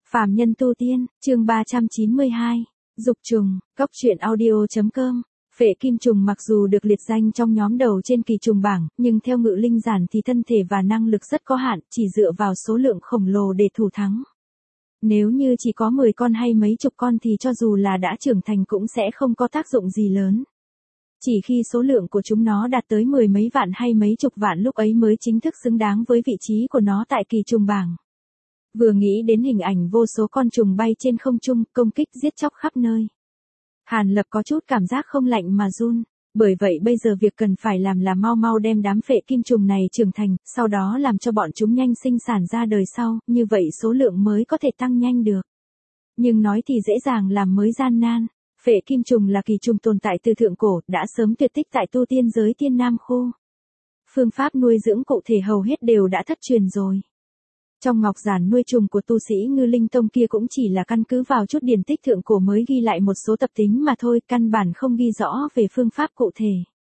Phàm nhân tu tiên, chương 392. Dục trùng, góc truyện audio.com. Phệ kim trùng mặc dù được liệt danh trong nhóm đầu trên kỳ trùng bảng, nhưng theo Ngự Linh giản thì thân thể và năng lực rất có hạn, chỉ dựa vào số lượng khổng lồ để thủ thắng. Nếu như chỉ có 10 con hay mấy chục con thì cho dù là đã trưởng thành cũng sẽ không có tác dụng gì lớn. Chỉ khi số lượng của chúng nó đạt tới 10 mấy vạn hay mấy chục vạn lúc ấy mới chính thức xứng đáng với vị trí của nó tại kỳ trùng bảng. Vừa nghĩ đến hình ảnh vô số con trùng bay trên không trung, công kích giết chóc khắp nơi. Hàn Lập có chút cảm giác không lạnh mà run, bởi vậy bây giờ việc cần phải làm là mau mau đem đám phệ kim trùng này trưởng thành, sau đó làm cho bọn chúng nhanh sinh sản ra đời sau, như vậy số lượng mới có thể tăng nhanh được. Nhưng nói thì dễ dàng làm mới gian nan. Phệ kim trùng là kỳ trùng tồn tại từ thượng cổ, đã sớm tuyệt tích tại tu tiên giới Tiên Nam khu. Phương pháp nuôi dưỡng cụ thể hầu hết đều đã thất truyền rồi. Trong ngọc giản nuôi trùng của tu sĩ Ngư Linh Tông kia cũng chỉ là căn cứ vào chút điển tích thượng cổ mới ghi lại một số tập tính mà thôi, căn bản không ghi rõ về phương pháp cụ thể.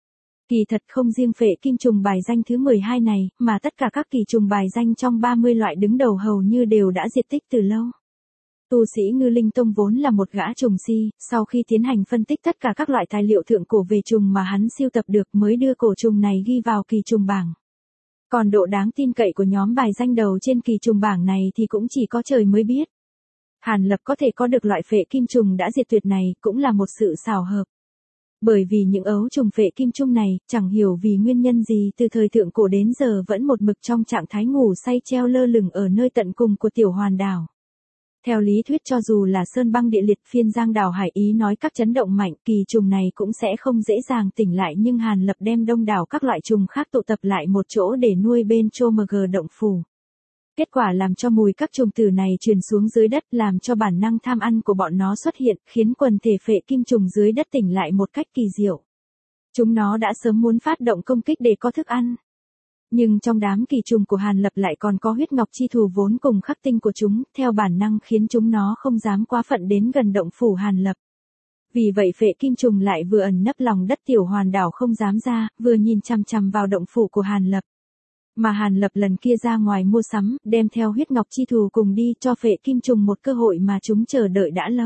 Kỳ thật không riêng phệ kim trùng bài danh thứ 12 này, mà tất cả các kỳ trùng bài danh trong 30 loại đứng đầu hầu như đều đã diệt tích từ lâu. Tu sĩ Ngư Linh Tông vốn là một gã trùng si, sau khi tiến hành phân tích tất cả các loại tài liệu thượng cổ về trùng mà hắn siêu tập được mới đưa cổ trùng này ghi vào kỳ trùng bảng. Còn độ đáng tin cậy của nhóm bài danh đầu trên kỳ trùng bảng này thì cũng chỉ có trời mới biết. Hàn Lập có thể có được loại phệ kim trùng đã diệt tuyệt này cũng là một sự xảo hợp. Bởi vì những ấu trùng phệ kim trùng này, chẳng hiểu vì nguyên nhân gì từ thời thượng cổ đến giờ vẫn một mực trong trạng thái ngủ say treo lơ lửng ở nơi tận cùng của tiểu hoàn đảo. Theo lý thuyết cho dù là sơn băng địa liệt phiên giang đảo hải ý nói các chấn động mạnh, kỳ trùng này cũng sẽ không dễ dàng tỉnh lại, nhưng Hàn Lập đem đông đảo các loại trùng khác tụ tập lại một chỗ để nuôi bên Chomg động phủ. Kết quả làm cho mùi các trùng tử này truyền xuống dưới đất, làm cho bản năng tham ăn của bọn nó xuất hiện, khiến quần thể phệ kim trùng dưới đất tỉnh lại một cách kỳ diệu. Chúng nó đã sớm muốn phát động công kích để có thức ăn. Nhưng trong đám kỳ trùng của Hàn Lập lại còn có huyết ngọc chi thù vốn cùng khắc tinh của chúng, theo bản năng khiến chúng nó không dám quá phận đến gần động phủ Hàn Lập. Vì vậy phệ kim trùng lại vừa ẩn nấp lòng đất tiểu hoàn đảo không dám ra, vừa nhìn chằm chằm vào động phủ của Hàn Lập. Mà Hàn Lập lần kia ra ngoài mua sắm, đem theo huyết ngọc chi thù cùng đi, cho phệ kim trùng một cơ hội mà chúng chờ đợi đã lâu.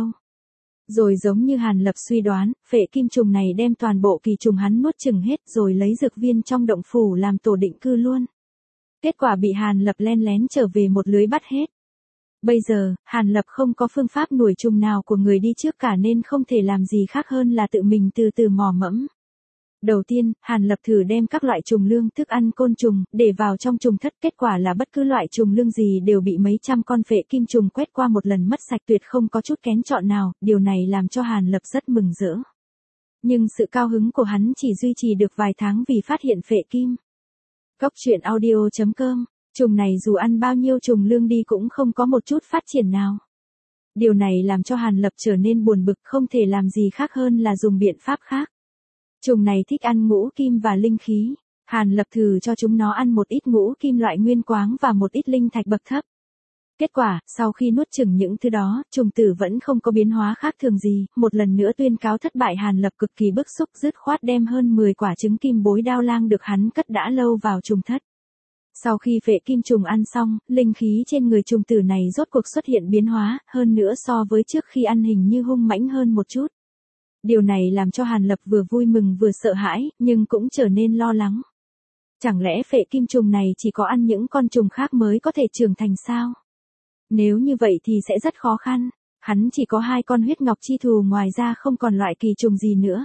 Rồi giống như Hàn Lập suy đoán, phệ kim trùng này đem toàn bộ kỳ trùng hắn nuốt chửng hết rồi lấy dược viên trong động phủ làm tổ định cư luôn. Kết quả bị Hàn Lập len lén trở về một lưới bắt hết. Bây giờ, Hàn Lập không có phương pháp nuôi trùng nào của người đi trước cả nên không thể làm gì khác hơn là tự mình từ từ mò mẫm. Đầu tiên, Hàn Lập thử đem các loại trùng lương, thức ăn côn trùng, để vào trong trùng thất, kết quả là bất cứ loại trùng lương gì đều bị mấy trăm con phệ kim trùng quét qua một lần mất sạch tuyệt không có chút kén chọn nào, điều này làm cho Hàn Lập rất mừng rỡ. Nhưng sự cao hứng của hắn chỉ duy trì được vài tháng vì phát hiện phệ kim. Góc truyện audio.com, trùng này dù ăn bao nhiêu trùng lương đi cũng không có một chút phát triển nào. Điều này làm cho Hàn Lập trở nên buồn bực, không thể làm gì khác hơn là dùng biện pháp khác. Trùng này thích ăn ngũ kim và linh khí. Hàn Lập thử cho chúng nó ăn một ít ngũ kim loại nguyên quáng và một ít linh thạch bậc thấp. Kết quả, sau khi nuốt chửng những thứ đó, trùng tử vẫn không có biến hóa khác thường gì, một lần nữa tuyên cáo thất bại. Hàn Lập cực kỳ bức xúc, dứt khoát đem hơn 10 quả trứng kim bối đao lang được hắn cất đã lâu vào trùng thất. Sau khi phệ kim trùng ăn xong, linh khí trên người trùng tử này rốt cuộc xuất hiện biến hóa, hơn nữa so với trước khi ăn hình như hung mãnh hơn một chút. Điều này làm cho Hàn Lập vừa vui mừng vừa sợ hãi, nhưng cũng trở nên lo lắng. Chẳng lẽ phệ kim trùng này chỉ có ăn những con trùng khác mới có thể trưởng thành sao? Nếu như vậy thì sẽ rất khó khăn. Hắn chỉ có 2 con huyết ngọc chi thù, ngoài ra không còn loại kỳ trùng gì nữa.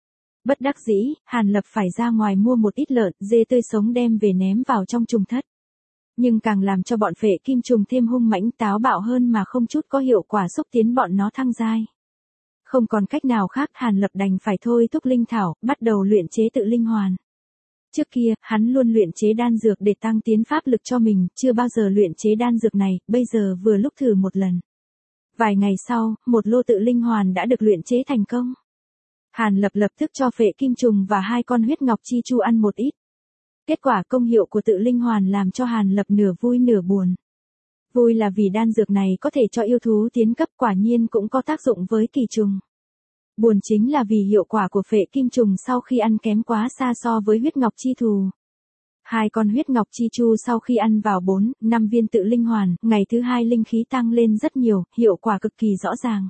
Bất đắc dĩ, Hàn Lập phải ra ngoài mua một ít lợn, dê tươi sống đem về ném vào trong trùng thất. Nhưng càng làm cho bọn phệ kim trùng thêm hung mãnh táo bạo hơn mà không chút có hiệu quả xúc tiến bọn nó thăng giai. Không còn cách nào khác, Hàn Lập đành phải thôi thúc linh thảo, bắt đầu luyện chế tự linh hoàn. Trước kia, hắn luôn luyện chế đan dược để tăng tiến pháp lực cho mình, chưa bao giờ luyện chế đan dược này, bây giờ vừa lúc thử một lần. Vài ngày sau, một lô tự linh hoàn đã được luyện chế thành công. Hàn Lập lập tức cho phệ kim trùng và 2 con huyết ngọc chi chu ăn một ít. Kết quả công hiệu của tự linh hoàn làm cho Hàn Lập nửa vui nửa buồn. Vui là vì đan dược này có thể cho yêu thú tiến cấp, quả nhiên cũng có tác dụng với kỳ trùng. Buồn chính là vì hiệu quả của phệ kim trùng sau khi ăn kém quá xa so với huyết ngọc chi thù. Hai con huyết ngọc chi chu sau khi ăn vào 4, 5 viên tự linh hoàn, ngày thứ hai linh khí tăng lên rất nhiều, hiệu quả cực kỳ rõ ràng.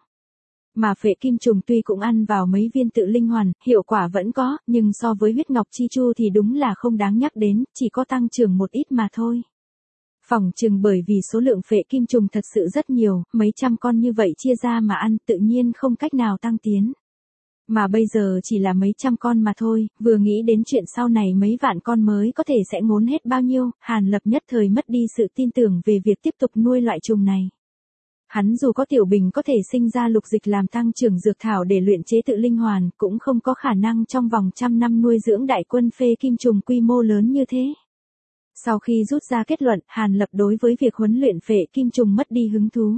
Mà phệ kim trùng tuy cũng ăn vào mấy viên tự linh hoàn, hiệu quả vẫn có, nhưng so với huyết ngọc chi chu thì đúng là không đáng nhắc đến, chỉ có tăng trưởng một ít mà thôi. Phỏng chừng bởi vì số lượng phệ kim trùng thật sự rất nhiều, mấy trăm con như vậy chia ra mà ăn tự nhiên không cách nào tăng tiến. Mà bây giờ chỉ là mấy trăm con mà thôi, vừa nghĩ đến chuyện sau này mấy vạn con mới có thể sẽ ngốn hết bao nhiêu, Hàn Lập nhất thời mất đi sự tin tưởng về việc tiếp tục nuôi loại trùng này. Hắn dù có tiểu bình có thể sinh ra lục dịch làm tăng trưởng dược thảo để luyện chế tự linh hoàn, cũng không có khả năng trong vòng trăm năm nuôi dưỡng đại quân phệ kim trùng quy mô lớn như thế. Sau khi rút ra kết luận, Hàn Lập đối với việc huấn luyện phệ kim trùng mất đi hứng thú.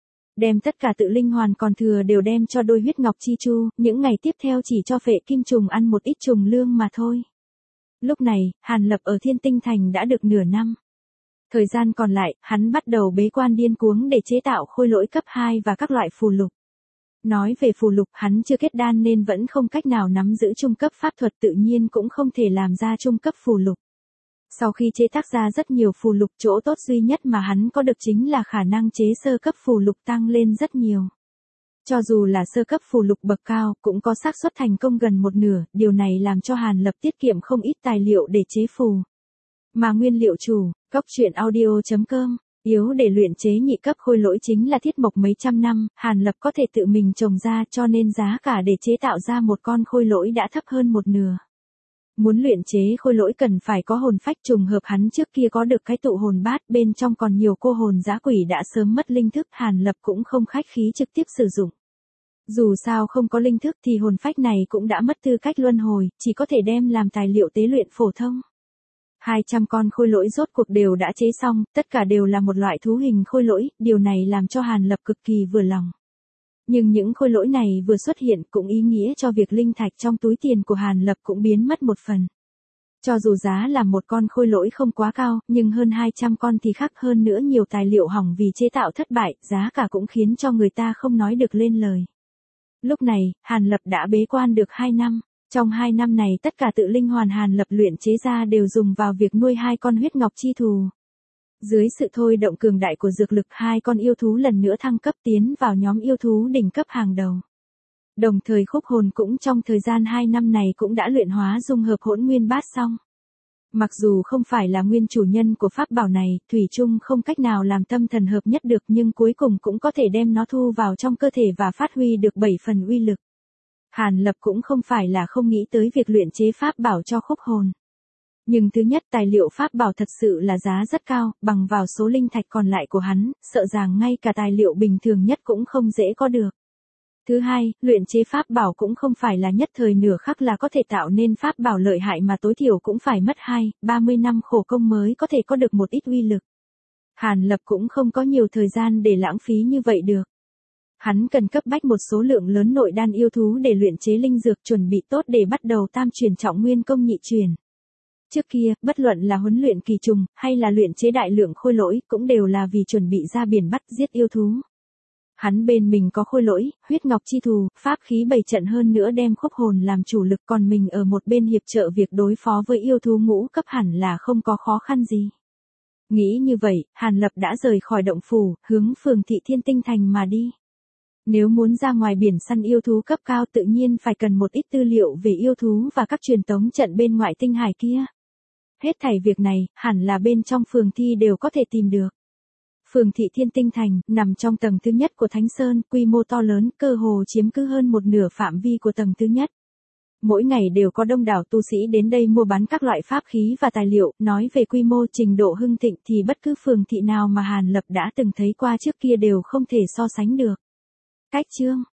Đem tất cả tự linh hoàn còn thừa đều đem cho đôi huyết ngọc chi chu, những ngày tiếp theo chỉ cho phệ kim trùng ăn một ít trùng lương mà thôi. Lúc này, Hàn Lập ở Thiên Tinh Thành đã được nửa năm. Thời gian còn lại, hắn bắt đầu bế quan điên cuống để chế tạo khôi lỗi cấp 2 và các loại phù lục. Nói về phù lục, hắn chưa kết đan nên vẫn không cách nào nắm giữ trung cấp pháp thuật, tự nhiên cũng không thể làm ra trung cấp phù lục. Sau khi chế tác ra rất nhiều phù lục, chỗ tốt duy nhất mà hắn có được chính là khả năng chế sơ cấp phù lục tăng lên rất nhiều. Cho dù là sơ cấp phù lục bậc cao, cũng có xác suất thành công gần một nửa, điều này làm cho Hàn Lập tiết kiệm không ít tài liệu để chế phù. Mà nguyên liệu chủ, coctruyện.audio.com, yếu để luyện chế nhị cấp khôi lỗi chính là thiết mộc mấy trăm năm, Hàn Lập có thể tự mình trồng ra, cho nên giá cả để chế tạo ra một con khôi lỗi đã thấp hơn một nửa. Muốn luyện chế khôi lỗi cần phải có hồn phách, trùng hợp hắn trước kia có được cái tụ hồn bát, bên trong còn nhiều cô hồn dã quỷ đã sớm mất linh thức, Hàn Lập cũng không khách khí trực tiếp sử dụng. Dù sao không có linh thức thì hồn phách này cũng đã mất tư cách luân hồi, chỉ có thể đem làm tài liệu tế luyện phổ thông. 200 con khôi lỗi rốt cuộc đều đã chế xong, tất cả đều là một loại thú hình khôi lỗi, điều này làm cho Hàn Lập cực kỳ vừa lòng. Nhưng những khôi lỗi này vừa xuất hiện cũng ý nghĩa cho việc linh thạch trong túi tiền của Hàn Lập cũng biến mất một phần. Cho dù giá là một con khôi lỗi không quá cao, nhưng hơn 200 con thì khác hơn nữa, nhiều tài liệu hỏng vì chế tạo thất bại, giá cả cũng khiến cho người ta không nói được lên lời. Lúc này, Hàn Lập đã bế quan được 2 năm. Trong 2 năm này tất cả tự linh hoàn Hàn Lập luyện chế ra đều dùng vào việc nuôi 2 con huyết ngọc chi thù. Dưới sự thôi động cường đại của dược lực, 2 con yêu thú lần nữa thăng cấp tiến vào nhóm yêu thú đỉnh cấp hàng đầu. Đồng thời khúc hồn cũng trong thời gian 2 năm này cũng đã luyện hóa dung hợp hỗn nguyên bát xong. Mặc dù không phải là nguyên chủ nhân của pháp bảo này, thủy chung không cách nào làm tâm thần hợp nhất được, nhưng cuối cùng cũng có thể đem nó thu vào trong cơ thể và phát huy được 7 phần uy lực. Hàn Lập cũng không phải là không nghĩ tới việc luyện chế pháp bảo cho khúc hồn. Nhưng thứ nhất, tài liệu pháp bảo thật sự là giá rất cao, bằng vào số linh thạch còn lại của hắn, sợ rằng ngay cả tài liệu bình thường nhất cũng không dễ có được. Thứ hai, luyện chế pháp bảo cũng không phải là nhất thời nửa khắc là có thể tạo nên pháp bảo lợi hại, mà tối thiểu cũng phải mất 20-30 năm khổ công mới có thể có được một ít uy lực. Hàn Lập cũng không có nhiều thời gian để lãng phí như vậy được. Hắn cần cấp bách một số lượng lớn nội đan yêu thú để luyện chế linh dược, chuẩn bị tốt để bắt đầu tam truyền trọng nguyên công nhị truyền. Trước kia, bất luận là huấn luyện kỳ trùng, hay là luyện chế đại lượng khôi lỗi, cũng đều là vì chuẩn bị ra biển bắt giết yêu thú. Hắn bên mình có khôi lỗi, huyết ngọc chi thù, pháp khí bày trận, hơn nữa đem khúc hồn làm chủ lực, còn mình ở một bên hiệp trợ việc đối phó với yêu thú ngũ cấp hẳn là không có khó khăn gì. Nghĩ như vậy, Hàn Lập đã rời khỏi động phủ, hướng phường thị Thiên Tinh Thành mà đi. Nếu muốn ra ngoài biển săn yêu thú cấp cao tự nhiên phải cần một ít tư liệu về yêu thú và các truyền tống trận bên ngoại tinh hải kia. Hết thảy việc này, hẳn là bên trong phường thị đều có thể tìm được. Phường thị Thiên Tinh Thành, nằm trong tầng thứ nhất của Thánh Sơn, quy mô to lớn, cơ hồ chiếm cứ hơn một nửa phạm vi của tầng thứ nhất. Mỗi ngày đều có đông đảo tu sĩ đến đây mua bán các loại pháp khí và tài liệu, nói về quy mô trình độ hưng thịnh thì bất cứ phường thị nào mà Hàn Lập đã từng thấy qua trước kia đều không thể so sánh được. Cách chương